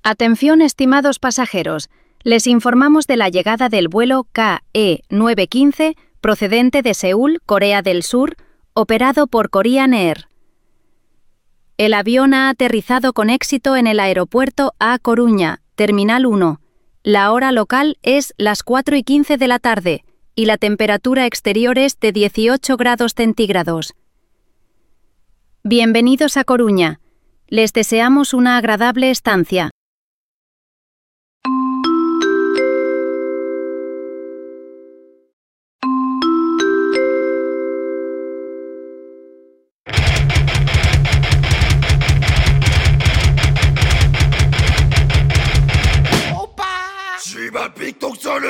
Atención, estimados pasajeros. Les informamos de la llegada del vuelo KE915 procedente de Seúl, Corea del Sur, operado por Korean Air. El avión ha aterrizado con éxito en el aeropuerto A Coruña, Terminal 1. La hora local es las 4:15 de la tarde y la temperatura exterior es de 18 grados centígrados. Bienvenidos a Coruña. Les deseamos una agradable estancia. 씨발 빅동선을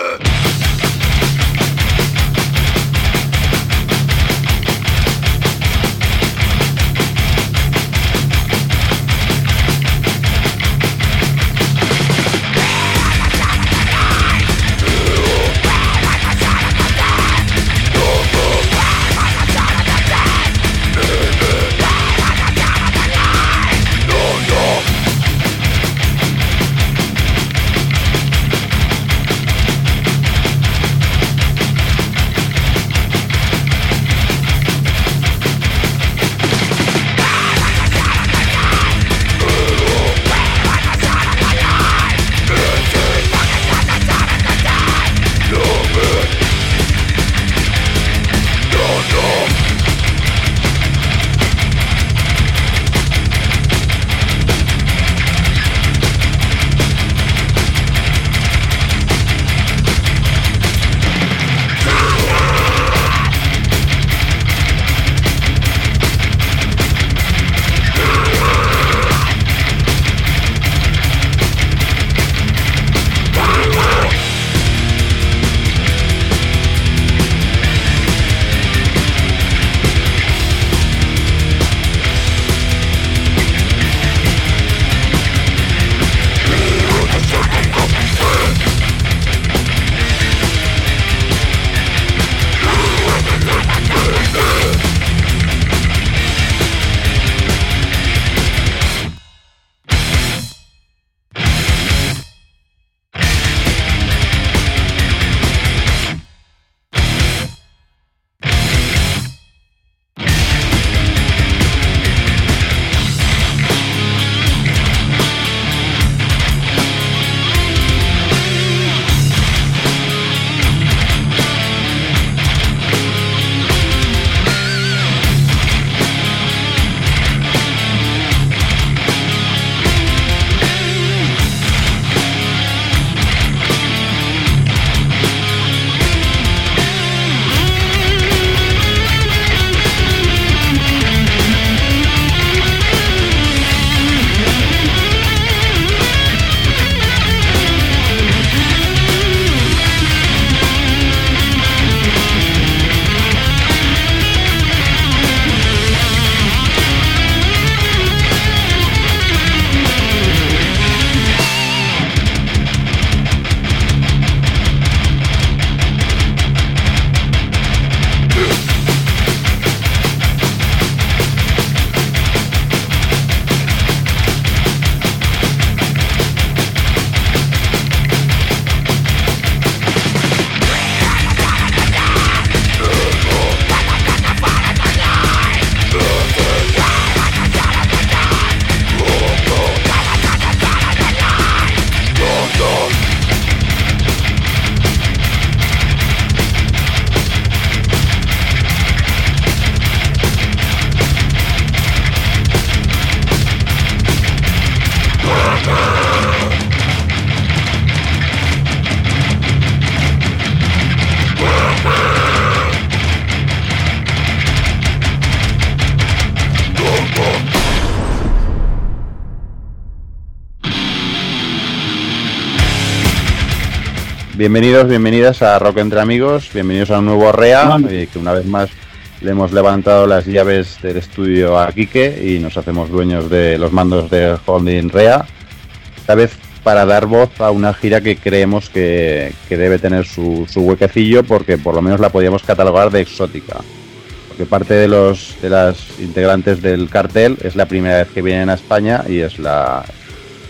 Bienvenidos, bienvenidas a Rock Entre Amigos, bienvenidos a un nuevo REA, que una vez más le hemos levantado las llaves del estudio a Quique y nos hacemos dueños de los mandos de Holding REA, esta vez para dar voz a una gira que creemos que debe tener su huequecillo, porque por lo menos la podíamos catalogar de exótica, porque parte de las integrantes del cartel es la primera vez que vienen a España y es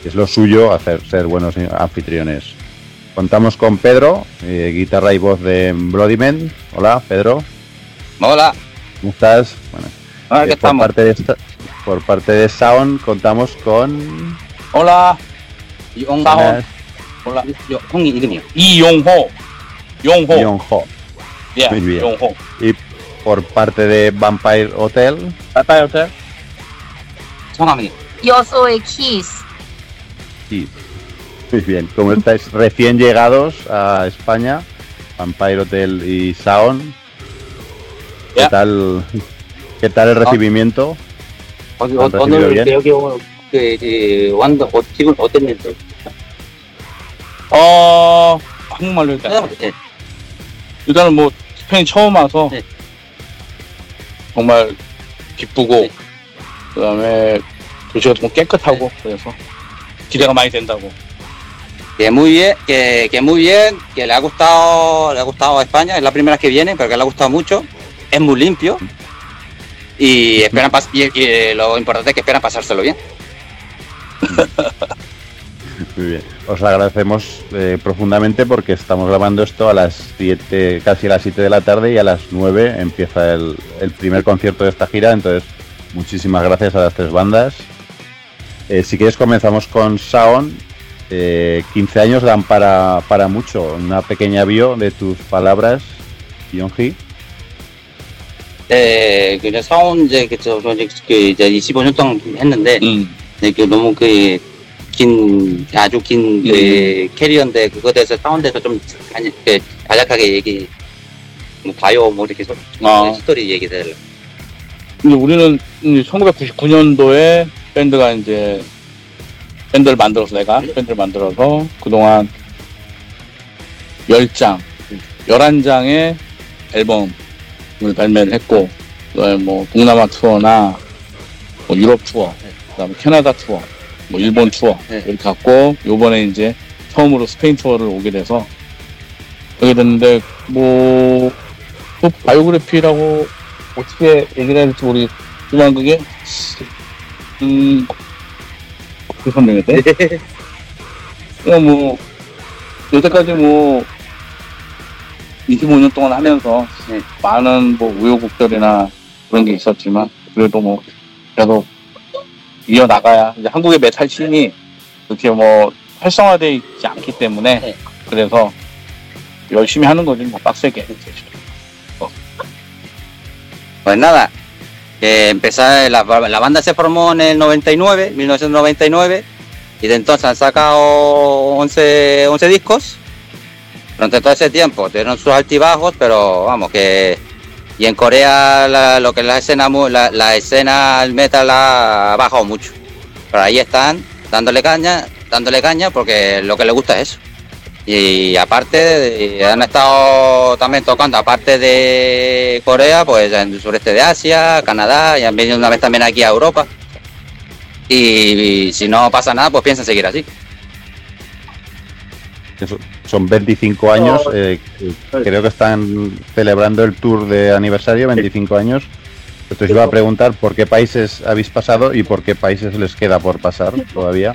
es lo suyo ser buenos anfitriones. Contamos con Pedro, guitarra y voz de Bloody Men. Hola, Pedro. Hola. ¿Cómo estás? Bueno, ¿Qué estamos? Por parte de Sound contamos con... Hola. Sound. Hola. 형이 이름이요. 이용호. Yongho. Yeah, muy bien. Yongho. Y por parte de Vampire Hotel. 성함이. Yo soy Kiss. Sí. Muy bien. Como estáis recién llegados a España, Vampire Hotel y Sound, Yeah. ¿qué tal el recibimiento? 오늘 여기 완도 기분 어땠는데? 한국말로 일단. 일단은 뭐 스페인 처음 와서 정말 기쁘고 그다음에 도시가 좀 깨끗하고 그래서 기대가 많이 된다고. Que muy bien, que le ha gustado a España, es la primera vez que viene, pero que le ha gustado mucho, es muy limpio y esperan y lo importante es que esperan pasárselo bien. Muy bien. Os agradecemos profundamente porque estamos grabando esto a las 7, casi a las 7 de la tarde, y a las 9 empieza el primer concierto de esta gira, entonces muchísimas gracias a las tres bandas. Si quieres comenzamos con Sound. 15 años dan para mucho. Una pequeña bio de tus palabras, Yonghi. 그냥 사원 이제 이제 25년 동안 했는데 그 너무 아주 긴 캐리어인데 그거에 대해서 사원대에서 좀 간략하게 봐요 뭐 이렇게 스토리 얘기들. 근데 우리는 1999년도에 밴드가 이제 밴드를 만들어서 그동안 11장의 앨범을 발매를 했고, 그다음에 뭐 동남아 투어나 뭐 유럽 투어, 그다음에 캐나다 투어, 뭐 일본 투어 이렇게 갔고, 요번에 이제 처음으로 스페인 투어를 오게 됐는데 뭐 또 바이오그래피라고 어떻게 얘기를 해야 될지 모르겠지만 그게 어떻게 설명해야 돼? 그냥 뭐 여태까지 뭐 25년 동안 하면서 많은 뭐 우여곡절이나 그런 게 있었지만 그래도 뭐 계속 이어나가야 이제 한국의 메탈 씬이 그렇게 뭐 활성화되어 있지 않기 때문에 그래서 열심히 하는 거지 뭐 빡세게. Pues nada, la banda se formó en el 1999, y de entonces han sacado 11 discos. Durante todo ese tiempo tuvieron sus altibajos, pero vamos que... Y en Corea lo que es la escena el metal ha bajado mucho. Pero ahí están, dándole caña, porque lo que les gusta es eso. Y aparte han estado también tocando, aparte de Corea, pues en el sureste de Asia, Canadá, y han venido una vez también aquí a Europa. Y si no pasa nada, pues piensan seguir así. Son 25 años, creo que están celebrando el tour de aniversario, 25 años. Entonces iba a preguntar por qué países habéis pasado y por qué países les queda por pasar todavía.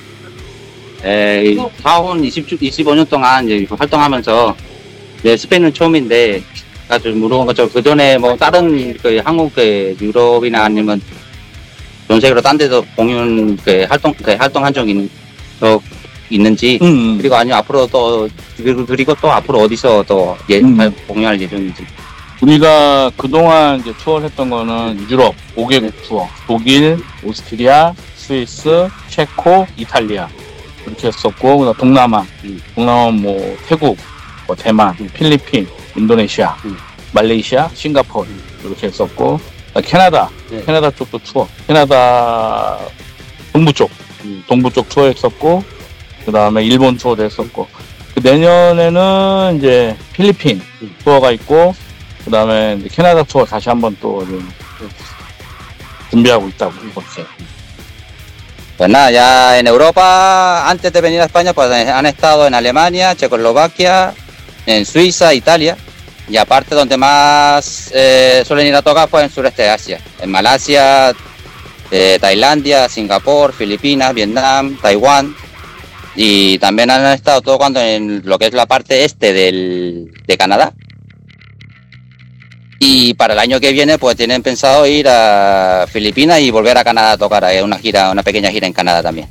사원 25년 동안 이제 활동하면서 이제 스페인은 처음인데, 아주 물어본 것처럼 그 전에 뭐 다른 한국 유럽이나 아니면 전 세계로 딴 데서 공연 활동한 적이 있는지, 그리고 아니면 앞으로 그리고 또 앞으로 어디서 또 공연할 예정인지. 우리가 그동안 이제 투어를 했던 거는 유럽 5개국 투어, 독일, 오스트리아, 스위스, 체코, 이탈리아 이렇게 했었고, 그다음 동남아 뭐 태국, 뭐 대만, 필리핀, 인도네시아, 말레이시아, 싱가포르 이렇게 했었고, 캐나다 쪽도 투어, 캐나다 동부 쪽 투어 했었고, 그다음에 일본 투어도 했었고, 내년에는 이제 필리핀 투어가 있고, 그다음에 이제 캐나다 투어 다시 한번 또 준비하고 있다고 봤어요. Pues nada, ya en Europa, antes de venir a España, pues han estado en Alemania, Checoslovaquia, en Suiza, Italia, y aparte donde más suelen ir a tocar, pues en sureste de Asia, en Malasia, Tailandia, Singapur, Filipinas, Vietnam, Taiwán, y también han estado tocando en lo que es la parte este de Canadá. Y para el año que viene pues tienen pensado ir a Filipinas y volver a Canadá a tocar una pequeña gira en Canadá también.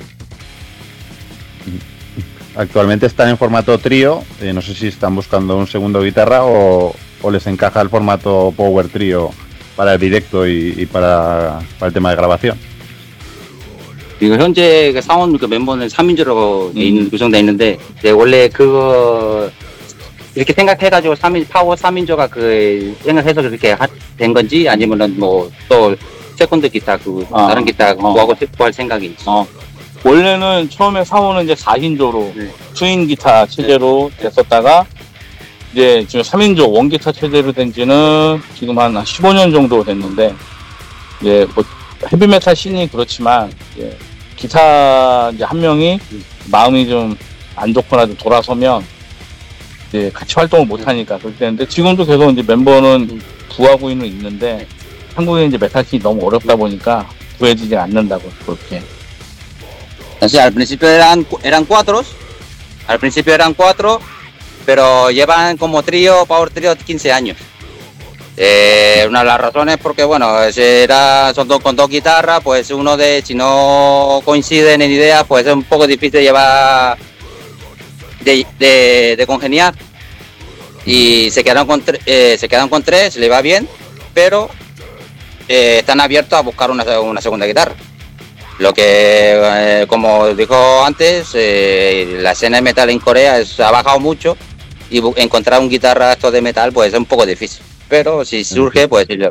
Actualmente están en formato trío, no sé si están buscando un segundo guitarra o les encaja el formato power trío para el directo y para el tema de grabación. 지금 현재 사원 멤버는 3인조로 구성되어 있는데 원래 그거 이렇게 생각해가지고 파워 3인조가 생각해서 그렇게 된 건지 아니면은 뭐 또 세컨드 기타 다른 기타 구할 생각인지. 원래는 처음에 사원은 이제 4인조로 트윈 기타 체제로 됐었다가 이제 지금 3인조 원기타 체제로 된 지는 지금 한 15년 정도 됐는데, 이제 뭐 헤비메탈 씬이 그렇지만 이제 기타 이제 한 명이 마음이 좀 안 좋거나 좀 돌아서면 이제 같이 활동을 못 하니까 그렇게 되는데, 지금도 계속 이제 멤버는 구하고는 있는데 한국에 이제 메탈 씬이 너무 어렵다 보니까 구해지지 않는다고 그렇게. O sea, al principio eran cuatro, pero llevan como trío, power trío 15 años. Una de las razones porque, bueno, son con dos guitarras, pues si no coinciden en ideas, pues es un poco difícil llevar de congeniar. Y se quedan con tres, le va bien, pero están abiertos a buscar una segunda guitarra. Lo que, como dijo antes, la escena de metal en Corea ha bajado mucho y encontrar un guitarra esto de metal pues es un poco difícil. Pero si surge, pues sí.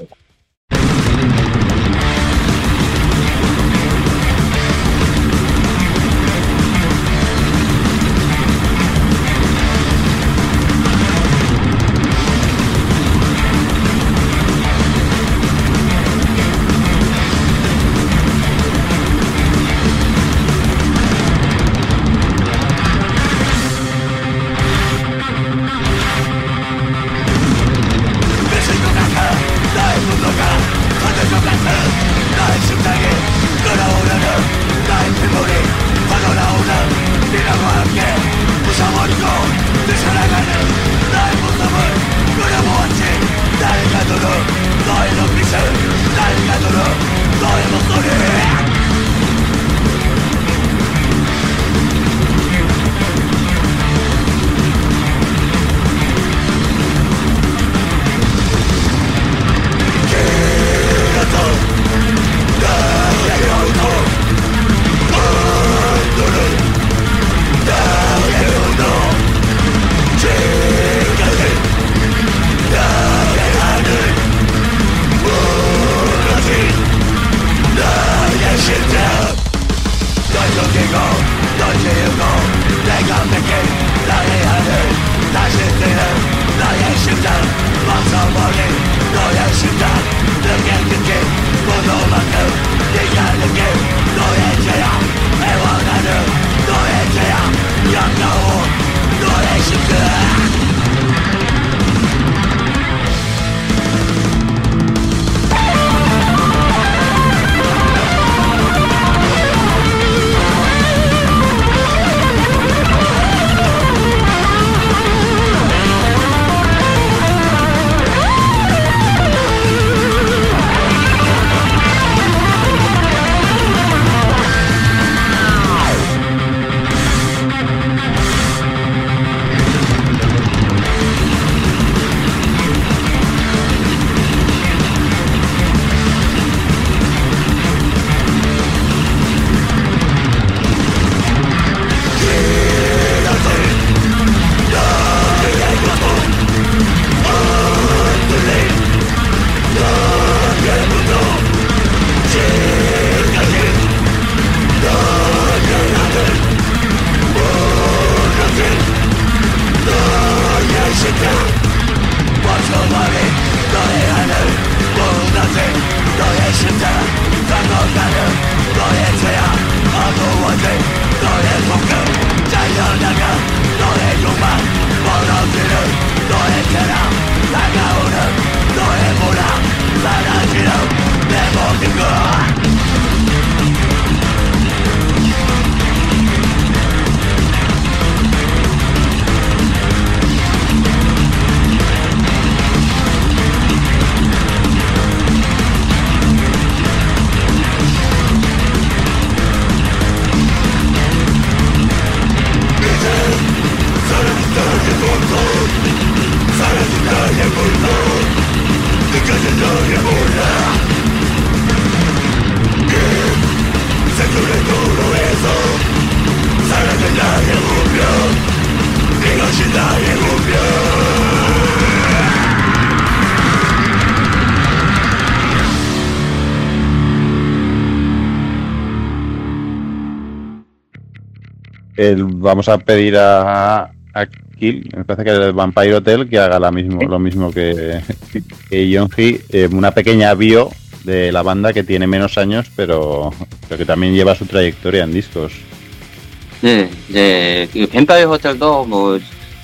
vamos a pedir a Kill, me parece que el Vampire Hotel, que haga lo mismo que Yeonji, una pequeña bio de la banda que tiene menos años, pero que también lleva su trayectoria en discos. 네, 이제 뱀파이어 호텔도 뭐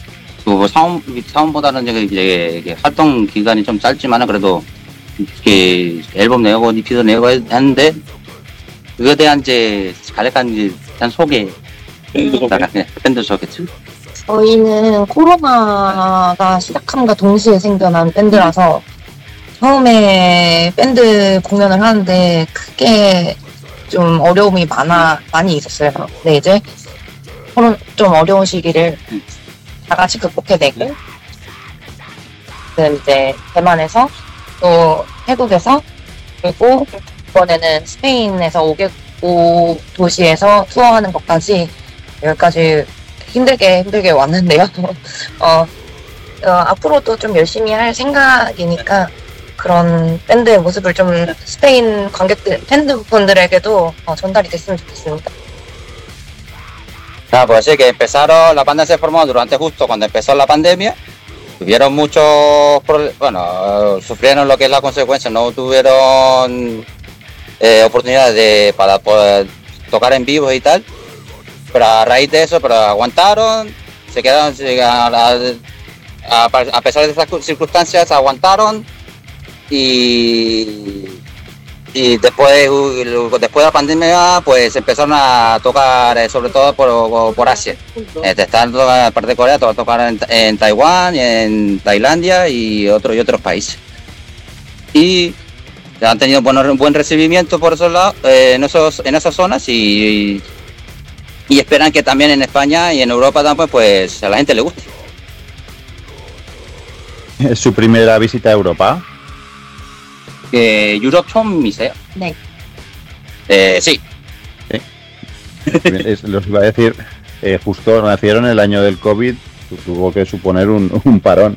처음보다는 이제 활동 기간이 좀 짧지만은 그래도 이렇게 앨범 내고 EP도 내고 했는데 그거에 대한 이제 간략한 이제 소개, 밴드 소개. 저희는 코로나가 시작함과 동시에 생겨난 밴드라서 처음에 밴드 공연을 하는데 크게 좀 어려움이 많이 있었어요. 근데 이제 좀 어려운 시기를 다 같이 극복해내고 이제 대만에서 또 태국에서 그리고 이번에는 스페인에서 5도시에서 투어하는 것까지 여기까지 힘들게 왔는데요. 앞으로도 좀 열심히 할 생각이니까 그런 밴드의 모습을 좀 스페인 팬분들에게도 전달이 됐으면 좋겠습니다. Pues así que la banda se formó justo cuando empezó la pandemia. Tuvieron sufrieron lo que es la consecuencia, no tuvieron oportunidades para poder tocar en vivo y tal. Pero a raíz de eso, aguantaron, se quedaron, a pesar de estas circunstancias, aguantaron y después de la pandemia, pues empezaron a tocar sobre todo por Asia. Están en parte de Corea, tocar en Taiwán, en Tailandia y otros países. Y han tenido buen recibimiento por esos lados, en esas zonas y esperan que también en España y en Europa también, pues a la gente le guste. ¿Es su primera visita a Europa? 유럽 처음이세요? 네. Sí. Los iba a decir, justo nacieron el año del COVID, tuvo que suponer un parón.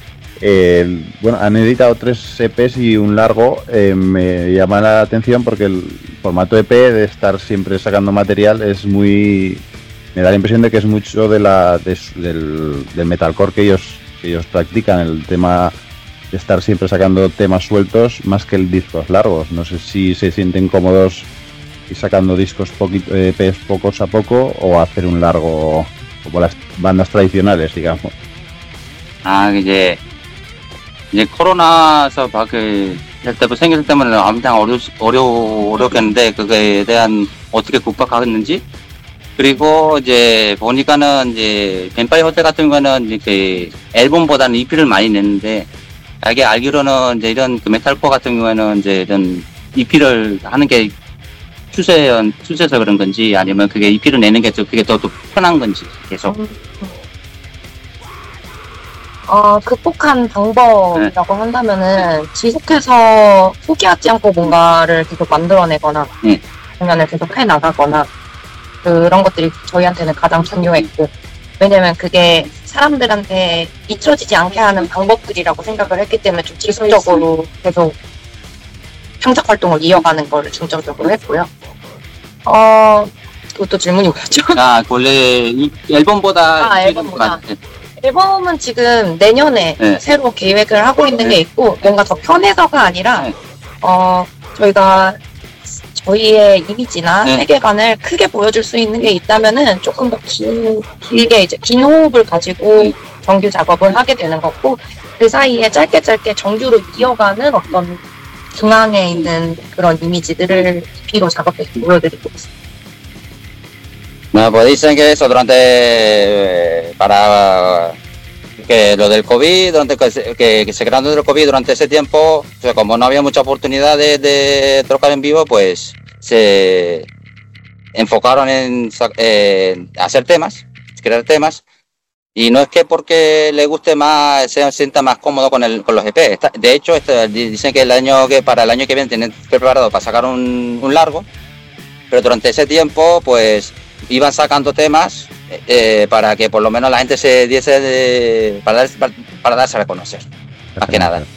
Han editado 3 EPs y un largo. Me llama la atención porque el formato EP de estar siempre sacando material me da la impresión de que es mucho del metalcore que ellos practican, el tema de estar siempre sacando temas sueltos más que el discos largos. No sé si se sienten cómodos y sacando discos EPs pocos a poco o hacer un largo como las bandas tradicionales, digamos. 이제 코로나에서 생겼을 때문에 엄청 어렵겠는데 그거에 대한 어떻게 극복하겠는지, 그리고 이제 보니까는 이제 뱀파이어 호텔 같은 거는 이렇게 앨범보다는 EP를 많이 냈는데, 자기 알기로는 이제 이런 메탈코어 같은 경우에는 이제 이런 EP를 하는 게 추세서 그런 건지, 아니면 그게 EP를 내는 게 그게 더 편한 건지 계속. 극복한 방법이라고 한다면은 지속해서 포기하지 않고 뭔가를 계속 만들어내거나 공연을 계속 해나가거나, 그런 것들이 저희한테는 가장 중요했고, 왜냐면 그게 사람들한테 잊혀지지 않게 하는 방법들이라고 생각을 했기 때문에 좀 지속적으로 계속 창작 활동을 이어가는 걸 중점적으로 했고요. 그것도 질문이 뭐였죠? 원래 앨범보다. 앨범은 지금 내년에 새로 계획을 하고 있는 게 있고, 뭔가 더 편해서가 아니라 저희가 저희의 이미지나 세계관을 크게 보여줄 수 있는 게 있다면은 조금 더 길게 이제 긴 호흡을 가지고 정규 작업을 하게 되는 거고, 그 사이에 짧게 정규로 이어가는 어떤 중앙에 있는 그런 이미지들을 EP로 작업해서 보여드리고 있습니다. Pues dicen que eso para que lo del COVID, que se crearon del COVID durante ese tiempo, o sea, como no había mucha oportunidad de tocar en vivo, pues se enfocaron en hacer temas, crear temas, y no es que porque le guste más se sienta más cómodo con los EP. De hecho, dicen que para el año que viene tienen preparado para sacar un largo, pero durante ese tiempo pues iban sacando temas para que por lo menos la gente se diese para darse a reconocer, más que nada.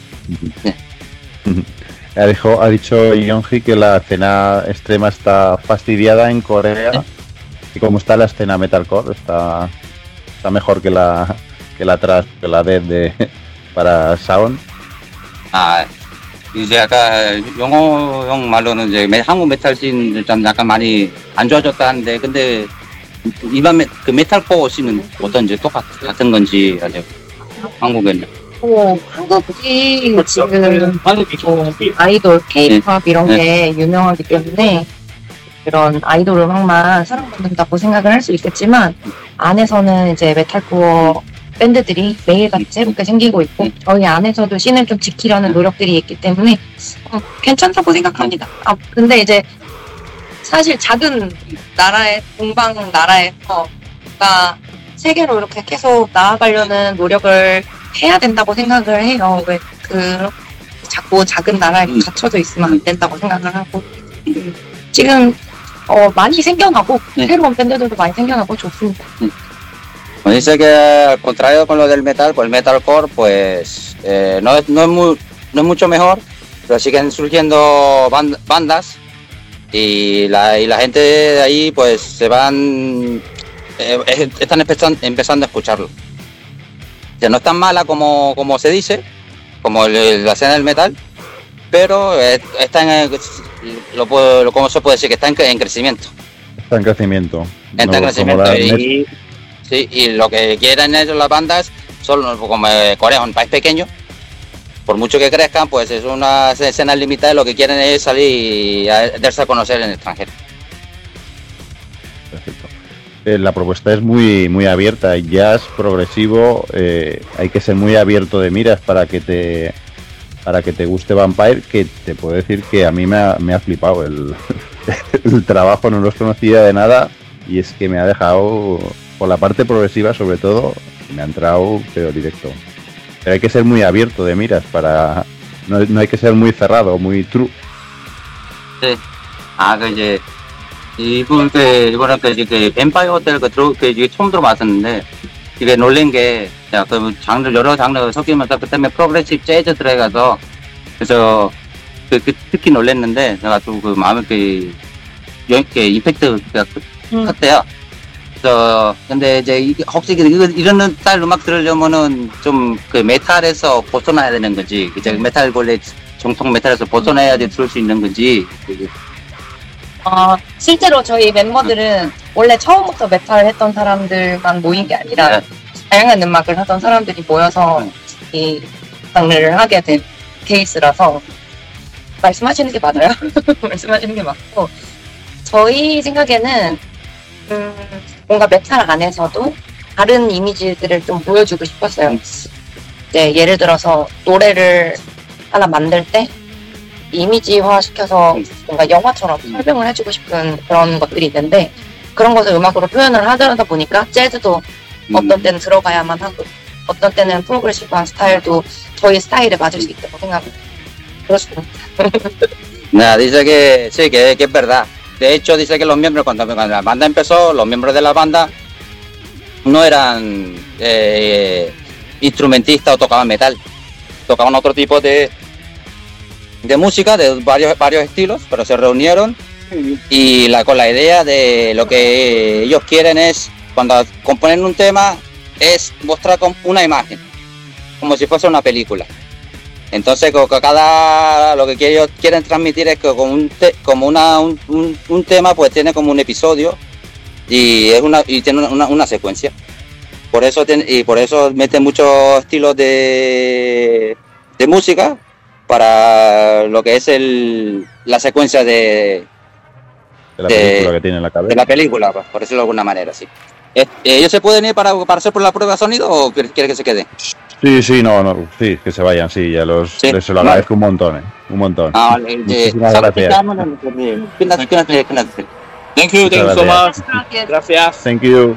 Ha dicho Yeonji que la escena extrema está fastidiada en Corea cómo está la escena metalcore, está mejor que la trash, que la death para Sound. 이제 아까 영어형 말로는 이제 한국 메탈 씬 좀 약간 많이 안 좋아졌다는데, 근데 일반 그 메탈코어 씬은 어떤지 같은 건지 아직 한국에는. 한국이 지금 아이돌, K-pop 이런 게 유명하기 때문에 그런 아이돌 음악만 사랑받는다고 생각을 할 수 있겠지만, 안에서는 이제 메탈코어 밴드들이 매일같이 새롭게 생기고 있고, 저희 안에서도 씬을 좀 지키려는 노력들이 있기 때문에 괜찮다고 생각합니다. 근데 이제 사실 작은 나라의 동방 나라에서 세계로 이렇게 계속 나아가려는 노력을 해야 된다고 생각을 해요. 왜 자꾸 작은 나라에 갇혀져 있으면 안 된다고 생각을 하고, 지금 많이 생겨나고 새로운 밴드들도 많이 생겨나고 좋습니다. Dice que al contrario con lo del metal, pues el metalcore pues no es mucho mejor, pero siguen surgiendo bandas y la gente de ahí pues están empezando a escucharlo. O sea, no es tan mala como se dice, como la escena del metal, pero está ¿cómo se puede decir? Que está en crecimiento. Está en crecimiento. Está en crecimiento. Y lo que quieren ellos las bandas son, como Corea es un país pequeño, por mucho que crezcan, pues es una escena limitada y lo que quieren es salir y darse a conocer en el extranjero. Perfecto. La propuesta es muy, muy abierta, jazz progresivo, hay que ser muy abierto de miras para que te guste Vampire, que te puedo decir que a mí me ha flipado el trabajo, no los conocía de nada y es que me ha dejado, por la parte progresiva sobre todo, me ha entrado pero directo. Pero hay que ser muy abierto de miras no hay que ser muy cerrado, muy true. Sí. 이번에 그 뱀파이어 호텔 이게 처음 들어봤었는데, 이게 놀란 게, 여러 장르 섞이면서 그다음에 프로그레시브 재즈 들어가서, 그래서 특히 놀랐는데, 제가 또 마음에 임팩트가 컸대요. 그래서 근데 이제 혹시 이런 스타일 음악 들으려면은 좀 메탈에서 벗어나야 되는 건지, 이제 메탈 원래 정통 메탈에서 벗어나야지 들을 수 있는 건지. 실제로 저희 멤버들은 원래 처음부터 메탈 했던 사람들만 모인 게 아니라 다양한 음악을 하던 사람들이 모여서 이 장르를 하게 된 케이스라서 말씀하시는 게 맞아요. 말씀하시는 게 맞고, 저희 생각에는 뭔가 메탈 안에서도 다른 이미지들을 좀 보여주고 싶었어요. 네, 예를 들어서 노래를 하나 만들 때 이미지화 시켜서 뭔가 영화처럼 설명을 해주고 싶은 그런 것들이 있는데, 그런 것을 음악으로 표현을 하다 보니까 재즈도 어떤 때는 들어가야만 하고 어떤 때는 프로그레시브한 스타일도 저희 스타일에 맞을 수 있다고 생각합니다. 그렇습니다. Nada, dice que sí, que es verdad. De hecho, dice que los miembros, cuando la banda empezó, los miembros de la banda no eran instrumentistas o tocaban metal, tocaban otro tipo de música de varios estilos, pero se reunieron y con la idea de lo que ellos quieren es, cuando componen un tema, es mostrar con una imagen, como si fuese una película. Entonces, lo que ellos quieren transmitir es que como un tema, pues tiene como un episodio y tiene una secuencia. Por eso meten muchos estilos de música para lo que es la secuencia de la película que tiene en la cabeza. De la película, por decirlo de alguna manera, sí. ¿Ellos se pueden ir para hacer por la prueba de sonido o quieren que se queden? Sí, sí, que se vayan, sí, les lo agradezco un montón. Muchísimas gracias. Thank you so much. Gracias. Thank you.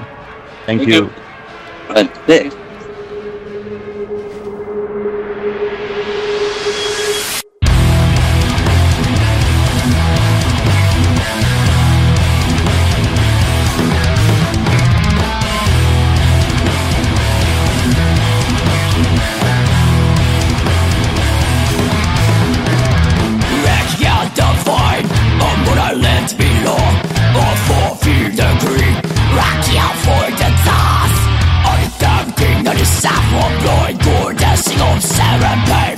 Can't define on what I left below, or for fear degree.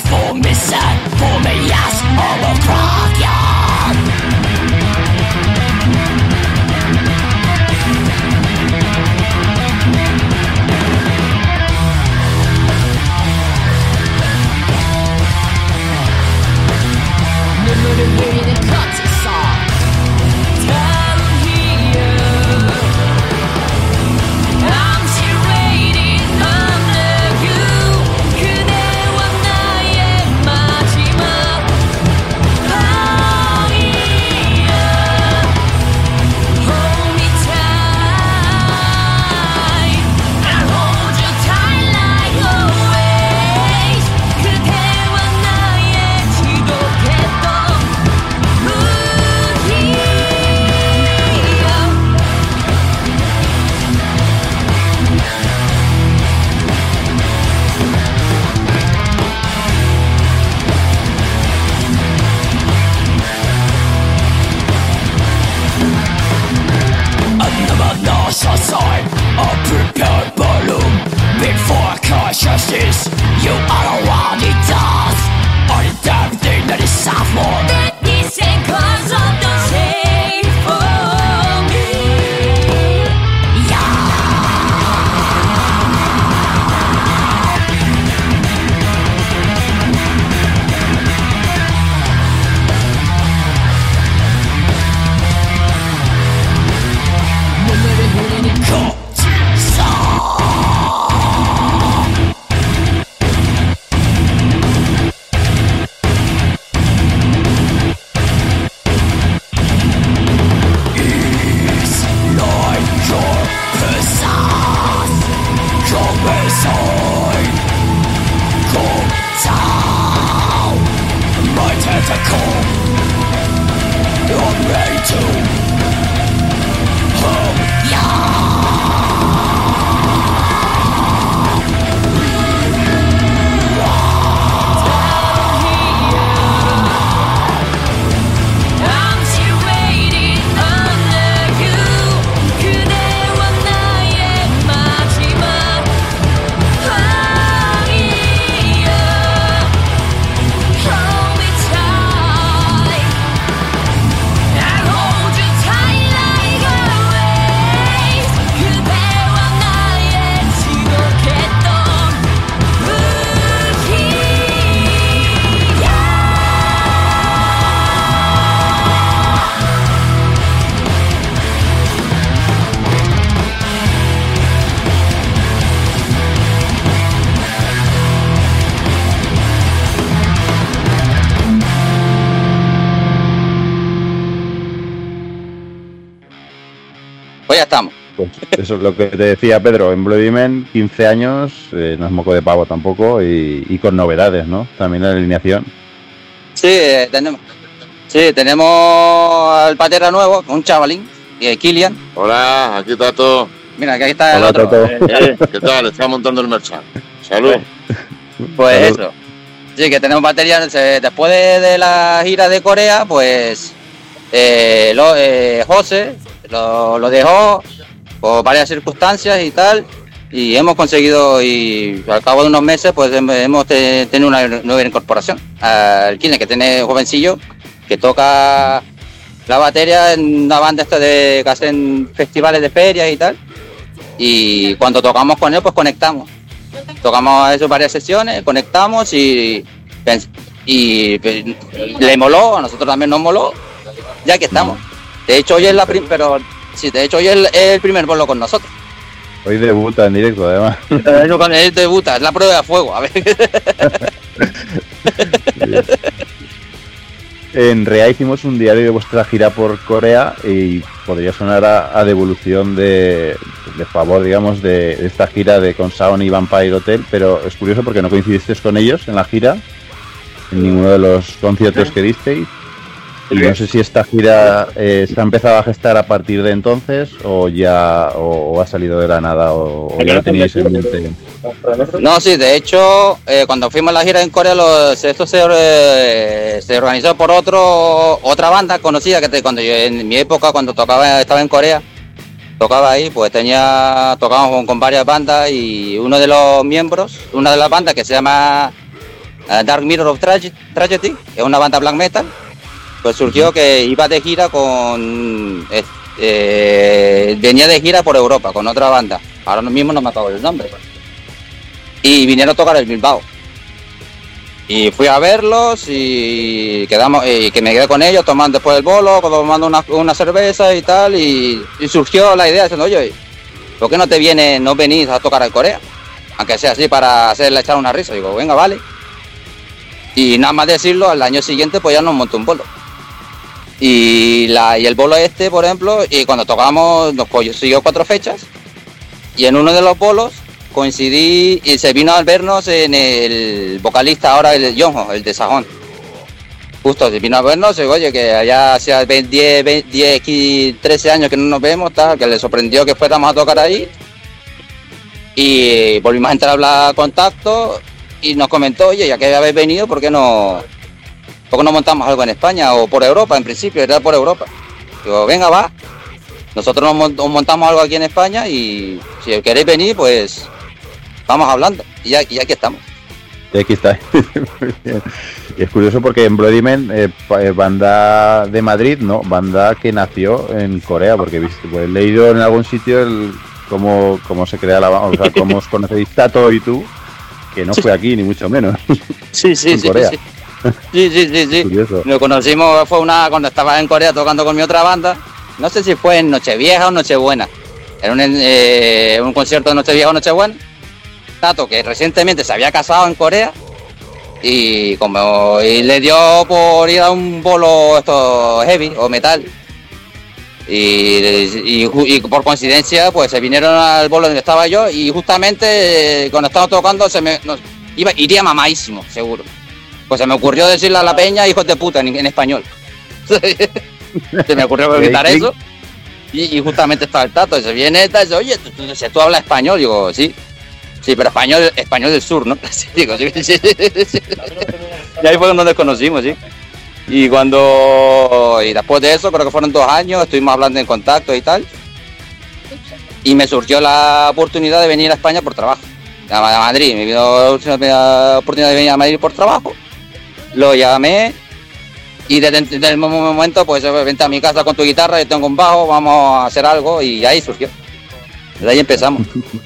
Pues ya estamos. Pues eso es lo que te decía Pedro, en Bloody Men, 15 años, no es moco de pavo tampoco, y con novedades, ¿no? También la alineación. Sí, tenemos al patera nuevo, un chavalín, Kilian. Hola, aquí Tato. Mira, que aquí está Hola, el otro. Tato. ¿Qué tal? Está montando el merchan. Salud. Pues Salud. eso. Sí, que tenemos batería. Después de la gira de Corea, pues José lo dejó por varias circunstancias y tal, y hemos conseguido, y al cabo de unos meses pues hemos tenido una nueva incorporación al Kine, que tiene jovencillo que toca la batería en una banda esta que hacen festivales de ferias y tal, y cuando tocamos con él pues conectamos, tocamos eso varias sesiones, conectamos y le moló, a nosotros también nos moló, ya que estamos. De hecho hoy es el primer bolo con nosotros. Hoy debuta en directo, además. Él debuta, es la prueba de fuego, a ver. En Rea hicimos un diario de vuestra gira por Corea y podría sonar a devolución de favor, digamos, de esta gira de con Saon y Vampire Hotel, pero es curioso porque no coincidisteis con ellos en la gira, en ninguno de los conciertos que disteis. Y no sé si esta gira se ha empezado a gestar a partir de entonces o ya o ha salido de la nada o ya lo teníais en mente. No, sí, de hecho, cuando fuimos a la gira en Corea, esto se organizó por otra banda conocida que cuando yo, en mi época, cuando estaba en Corea, tocaba ahí, pues tocábamos con varias bandas, y uno de los miembros, una de las bandas que se llama Dark Mirror of Tragedy, es una banda black metal, pues surgió que iba de gira con... venía de gira por Europa con otra banda, ahora mismo no me acuerdo el nombre, y vinieron a tocar el Bilbao. Y fui a verlos y quedamos, que me quedé con ellos tomando después del bolo, tomando una cerveza y tal, y surgió la idea diciendo, oye, ¿por qué no venís a tocar en Corea? Aunque sea así para hacerle echar una risa. Digo, venga, vale. Y nada más decirlo, al año siguiente pues ya nos montó un bolo. Y el bolo este, por ejemplo, y cuando tocamos, nos siguió 4 fechas, y en uno de los bolos coincidí y se vino a vernos en el vocalista ahora, el Yonho, el de Sajón. Justo se vino a vernos y oye, que allá hacía 10, 13 años que no nos vemos, tal, que le sorprendió que fuéramos a tocar ahí. Y volvimos a entrar a hablar contacto y nos comentó, oye, ya que habéis venido, ¿por qué no montamos algo en España o por Europa? En principio era por Europa. Digo, venga, va. Nosotros nos montamos algo aquí en España y si queréis venir, pues vamos hablando, y aquí estamos. Y aquí está. Y es curioso porque en Bloody Men, banda de Madrid, no, banda que nació en Corea, porque he leído en algún sitio cómo se crea la banda, o sea, cómo os conocéis Tato y tú, que no fue aquí, ni mucho menos. Sí, en Corea. Sí. Curioso. Lo conocimos, cuando estaba en Corea tocando con mi otra banda, no sé si fue en Nochevieja o Nochebuena, era un concierto de Nochevieja o Nochebuena. Tato, que recientemente se había casado en Corea y le dio por ir a un bolo esto heavy o metal y por coincidencia pues se vinieron al bolo donde estaba yo y justamente cuando estaba tocando iría mamadísimo, seguro. Pues se me ocurrió decirle a la peña hijos de puta en español. Se me ocurrió gritar eso y justamente estaba el Tato y se viene y dice, oye, ¿tú hablas español? Digo, sí. Sí, pero español del sur, ¿no? Sí, digo, sí. Y ahí fue donde nos conocimos, sí. Y después de eso, creo que fueron 2 años, estuvimos hablando en contacto y tal. Y me surgió la oportunidad de venir a España por trabajo. A Madrid, me dio la oportunidad de venir a Madrid por trabajo. Lo llamé y desde el momento, pues, vente a mi casa con tu guitarra, yo tengo un bajo, vamos a hacer algo y ahí surgió. Desde ahí empezamos.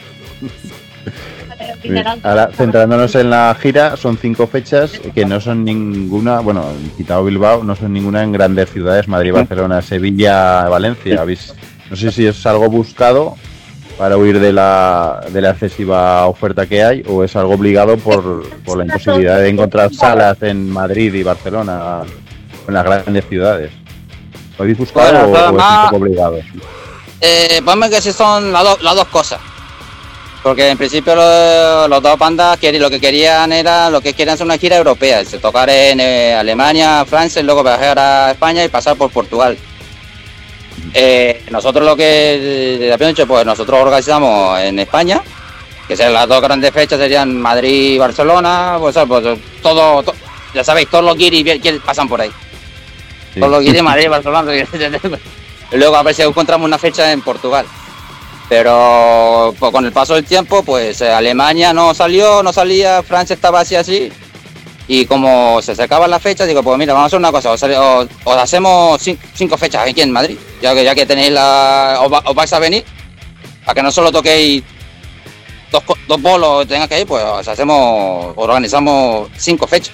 Bien. Ahora, centrándonos en la gira, son 5 fechas que no son ninguna, bueno, quitado Bilbao, no son ninguna en grandes ciudades, Madrid, Barcelona, Sevilla, Valencia. No sé si es algo buscado para huir de la excesiva oferta que hay o es algo obligado por la imposibilidad de encontrar salas en Madrid y Barcelona en las grandes ciudades. ¿Lo habéis buscado o es un poco obligado? Ponme que sí son las dos cosas. Porque en principio los dos bandas lo que querían hacer una gira europea, tocar en Alemania, Francia y luego viajar a España y pasar por Portugal. Nosotros lo que habíamos dicho, pues nosotros organizamos en España, que sean las 2 grandes fechas serían Madrid y Barcelona, pues todo, ya sabéis, todos los guiris que pasan por ahí. Sí. Todos los guiris, Madrid y Barcelona. Y luego a ver si encontramos una fecha en Portugal. Pero pues, con el paso del tiempo, pues Alemania no salía, Francia estaba así. Y como se acercaban las fechas, digo, pues mira, vamos a hacer una cosa, os hacemos 5 fechas aquí en Madrid, ya que tenéis os vais a venir, para que no solo toquéis 2 bolos tengáis que ir, pues organizamos 5 fechas.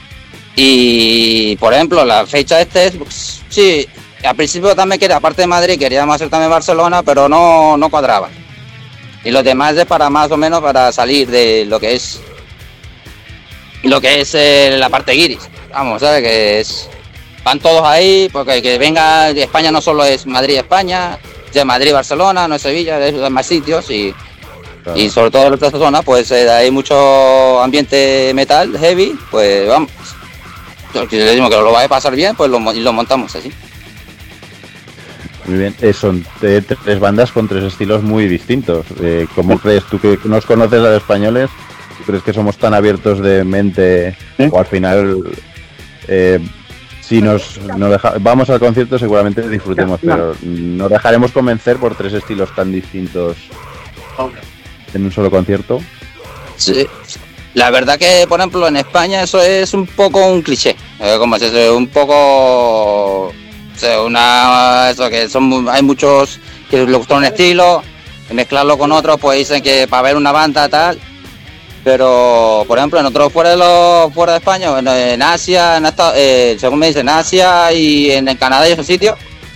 Y por ejemplo, la fecha sí, al principio también quería, aparte de Madrid, queríamos hacer también Barcelona, pero no cuadraba. Y los demás es para más o menos para salir de lo que es la parte guiris. Vamos, ¿sabes? Que van todos ahí, porque que venga de España no solo es Madrid-España, ya Madrid, Barcelona, no es Sevilla, es más sitios y sobre todo en esta zona pues hay mucho ambiente metal, heavy, pues vamos. Si le decimos que lo va a pasar bien, pues lo montamos así. Muy bien, son 3 bandas con 3 estilos muy distintos. ¿Cómo crees tú que nos conoces a los españoles? ¿Tú crees que somos tan abiertos de mente o al final si vamos al concierto seguramente disfrutemos, pero nos dejaremos convencer por 3 estilos tan distintos en un solo concierto? Sí. La verdad que, por ejemplo, en España eso es un poco un cliché, como es eso, un poco, o sea, eso que hay muchos que les gusta un estilo, y mezclarlo con otros, pues dicen que para ver una banda tal, pero por ejemplo en otros fuera de España, bueno, en Asia, según me dicen, en Asia y en Canadá y esos sitios,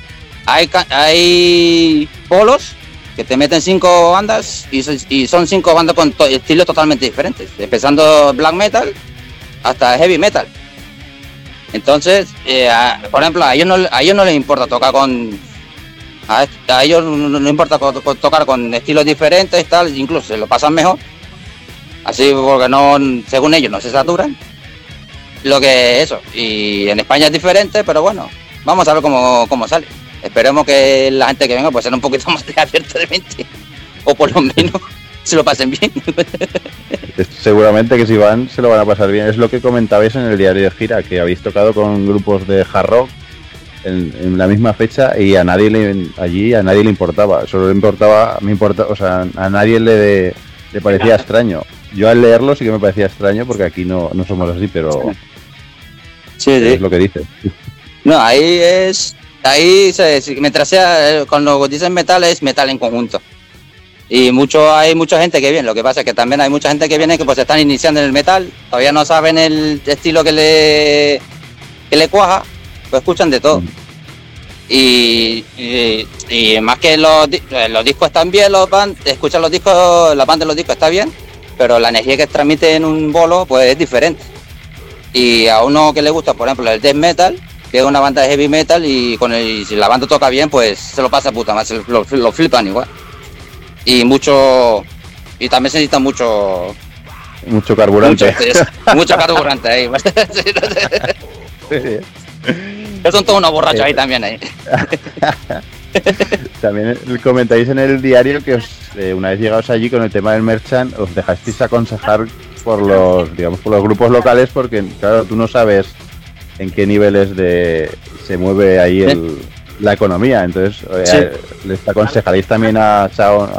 hay polos que te meten 5 bandas y son 5 bandas con estilos totalmente diferentes, empezando black metal hasta heavy metal. Entonces, por ejemplo, a ellos no les importa tocar a ellos no importa tocar con estilos diferentes, tal, incluso se lo pasan mejor, así porque no, según ellos, no se saturan. Lo que eso, y en España es diferente, pero bueno, vamos a ver cómo sale. Esperemos que la gente que venga pues sea un poquito más abierta de mente, o por lo menos se lo pasen bien. Seguramente que si van se lo van a pasar bien. Es lo que comentabais en el diario de gira, que habéis tocado con grupos de hard rock en la misma fecha y a nadie le importaba. Solo o sea, a nadie le parecía extraño. Yo al leerlo sí que me parecía extraño porque aquí no somos así, pero sí. Es lo que dices. No, ahí mientras sea, cuando dicen metal, es metal en conjunto. Y hay mucha gente que viene, lo que pasa es que también hay mucha gente que viene que pues están iniciando en el metal, todavía no saben el estilo que le cuaja, pues escuchan de todo. Y más que los discos están bien, escuchan los discos, la banda de los discos está bien, pero la energía que transmite en un bolo pues es diferente. Y a uno que le gusta, por ejemplo, el death metal, que es una banda de heavy metal, y si la banda toca bien, pues se lo pasa puta más, lo flipan igual. Y también se necesita mucho carburante. Mucho carburante ahí. Sí. Son todos unos borrachos ahí también ahí. También comentáis en el diario que una vez llegados allí con el tema del merchant, os dejasteis aconsejar por los grupos locales, porque claro, tú no sabes en qué niveles se mueve ahí la economía. Entonces les aconsejaréis también a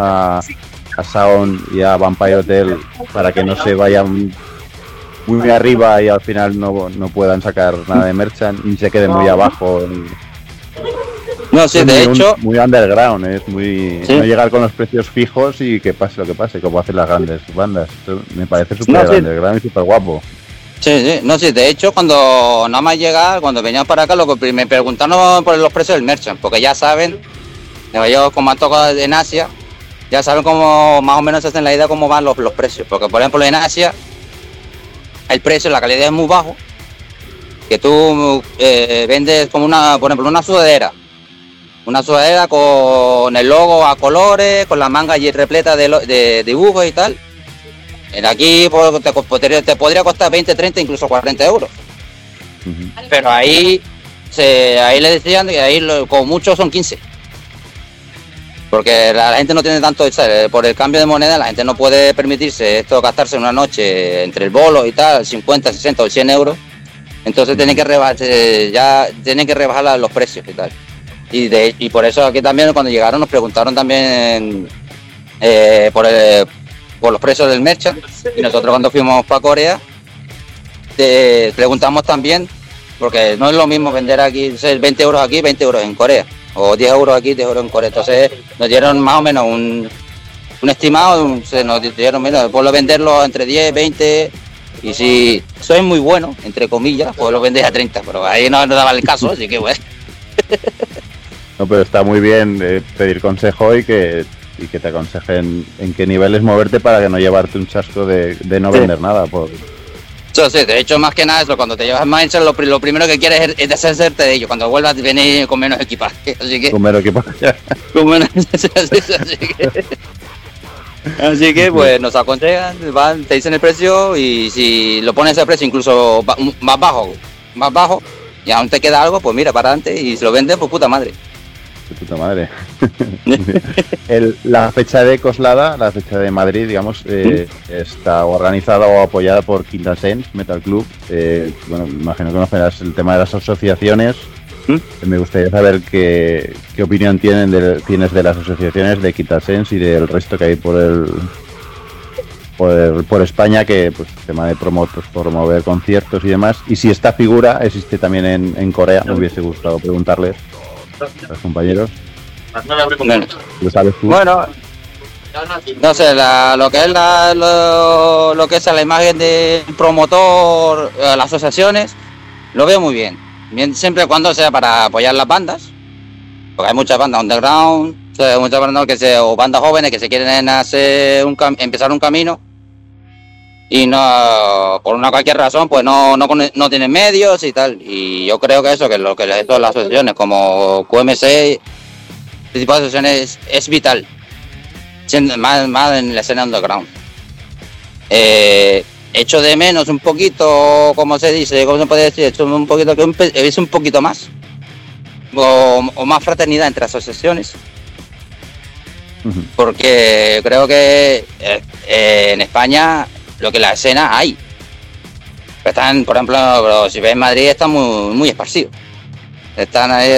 Sound y a Vampire Hotel para que no se vayan muy arriba y al final no puedan sacar nada de merchant y se queden muy abajo. No, sí, de hecho muy underground, es muy no llegar con los precios fijos y que pase lo que pase, como hacen las grandes bandas. Esto me parece súper underground y súper guapo. Sí, no, sí, de hecho cuando nada más llegar, cuando veníamos para acá, me preguntaron por los precios del merchant, porque ya saben, ellos como han tocado en Asia, ya saben cómo más o menos se hacen la idea cómo van los precios, porque por ejemplo en Asia el precio, la calidad es muy bajo, que tú vendes como por ejemplo una sudadera con el logo a colores, con la manga y repleta de dibujos y tal. Aquí te podría costar 20, 30, incluso 40 euros. Pero ahí le decían que ahí como mucho son 15. Porque la gente no tiene tanto, ¿sabes? Por el cambio de moneda, la gente no puede permitirse esto, gastarse una noche entre el bolo y tal, 50, 60 o 100 euros. Entonces tienen que rebajar los precios y tal. Y por eso aquí también cuando llegaron nos preguntaron también por los precios del merchant, y nosotros cuando fuimos para Corea preguntamos también, porque no es lo mismo vender aquí 20 euros aquí, 20 euros en Corea, o 10 euros aquí, 10 euros en Corea. Entonces nos dieron más o menos un estimado, nos dijeron, mira, puedo venderlo entre 10, 20, y si soy muy bueno, entre comillas, pues lo vendés a 30, pero ahí no daba el caso, así que bueno. No, pero está muy bien pedir consejo y que te aconsejen en qué niveles moverte para que no llevarte un chasco de no vender nada. Sí, de hecho, más que nada eso, cuando te llevas más, lo primero que quieres es deshacerte de ello, cuando vuelvas a venir con menos equipaje. Así que, con menos equipaje. Así que pues nos aconsejan, te dicen el precio, y si lo pones a precio incluso más bajo, y aún te queda algo, pues mira, para adelante, y si lo vendes, pues puta madre. Puta madre. La fecha de Coslada, la fecha de Madrid, digamos, está organizada o apoyada por Quintasens Metal Club. Bueno, imagino que conocerás el tema de las asociaciones. Me gustaría saber qué opinión tienes de las asociaciones de Quintasens y del resto que hay por por España, que pues tema de promover conciertos y demás. Y si esta figura existe también en Corea, me hubiese gustado preguntarles a los compañeros. ¿Lo sabes tú? Bueno, no sé, lo que es lo que es la imagen del promotor, las asociaciones, lo veo muy bien. Siempre y cuando sea para apoyar las bandas, porque hay muchas bandas underground, o sea, muchas bandas o bandas jóvenes que se quieren hacer empezar un camino y no, por una cualquier razón, pues no tienen medios y tal. Y yo creo que eso, que lo que todas las asociaciones como QMC, este tipo de asociaciones es vital, más en la escena underground. Echo de menos un poquito, ¿cómo se puede decir? Echo un poquito que es un poquito más o más fraternidad entre asociaciones, porque creo que en España lo que la escena hay están, por ejemplo, si ves en Madrid, están muy esparcidos, están ahí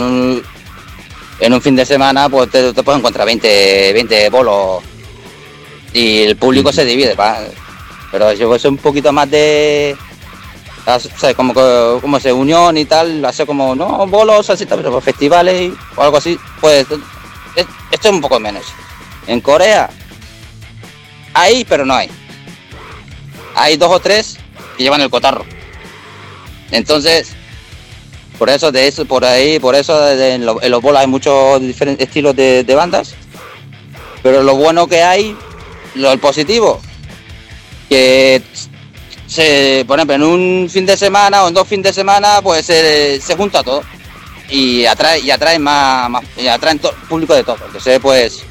en un fin de semana, pues te puedes encontrar 20 bolos y el público se divide, pero si fuese un poquito más de, o sea, como se unión y tal, hace como, no, bolos así, pero festivales o algo así, pues esto es un poco menos. En Corea hay, pero no hay. Hay 2 o 3 que llevan el cotarro. Entonces, por eso en los bolos hay muchos diferentes estilos de bandas, pero lo bueno que hay, el positivo, que por ejemplo, en un fin de semana o en 2 fines de semana, pues se junta todo y atraen más y atraen público de todo. Entonces, pues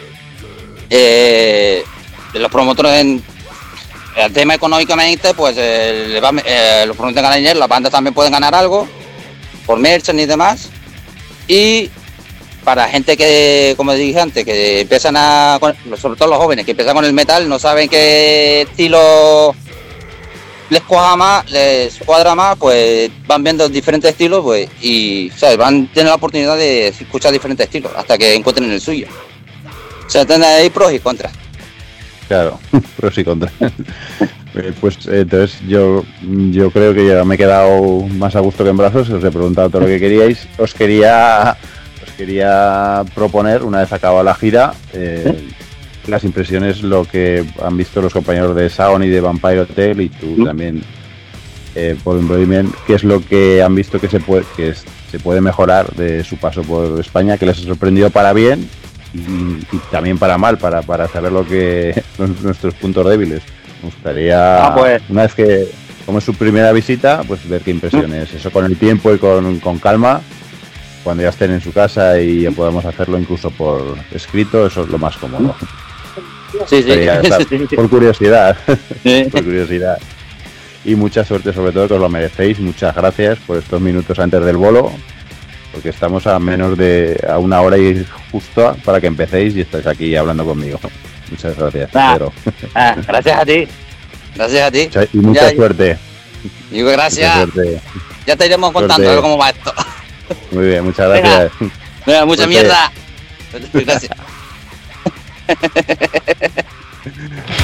los promotores el tema económicamente, pues los promotores ganan dinero, las bandas también pueden ganar algo por merchandising y demás. Y para gente que, como dije antes, que empiezan sobre todo los jóvenes, que empiezan con el metal, no saben qué estilo les cuadra más, pues van viendo diferentes estilos, pues, y ¿sabes? Van a tener la oportunidad de escuchar diferentes estilos hasta que encuentren el suyo. O sea, tienen ahí pros y contras. Claro, pros y contras. Pues entonces yo creo que ya me he quedado más a gusto que en brazos. Os he preguntado todo lo que queríais. Os quería proponer, una vez acabada la gira, las impresiones, lo que han visto los compañeros de Sound y de Vampire Hotel, y tú también por Embodiment, qué es lo que han visto que se puede mejorar de su paso por España, que les ha sorprendido para bien y también para mal, para saber lo que nuestros puntos débiles. Me gustaría, una vez que, como es su primera visita, pues ver qué impresiones. Eso con el tiempo y con calma, cuando ya estén en su casa y podamos hacerlo incluso por escrito, eso es lo más cómodo. Sí. Por curiosidad. Por curiosidad. Y mucha suerte, sobre todo, que os lo merecéis. Muchas gracias por estos minutos antes del bolo, porque estamos a menos de una hora y justo para que empecéis y estáis aquí hablando conmigo. Muchas gracias, Pedro. Gracias a ti. Gracias a ti. Y mucha suerte. Digo, gracias. Ya te iremos contando a ver cómo va esto. Muy bien, muchas gracias. Venga, mucha mierda. Gracias.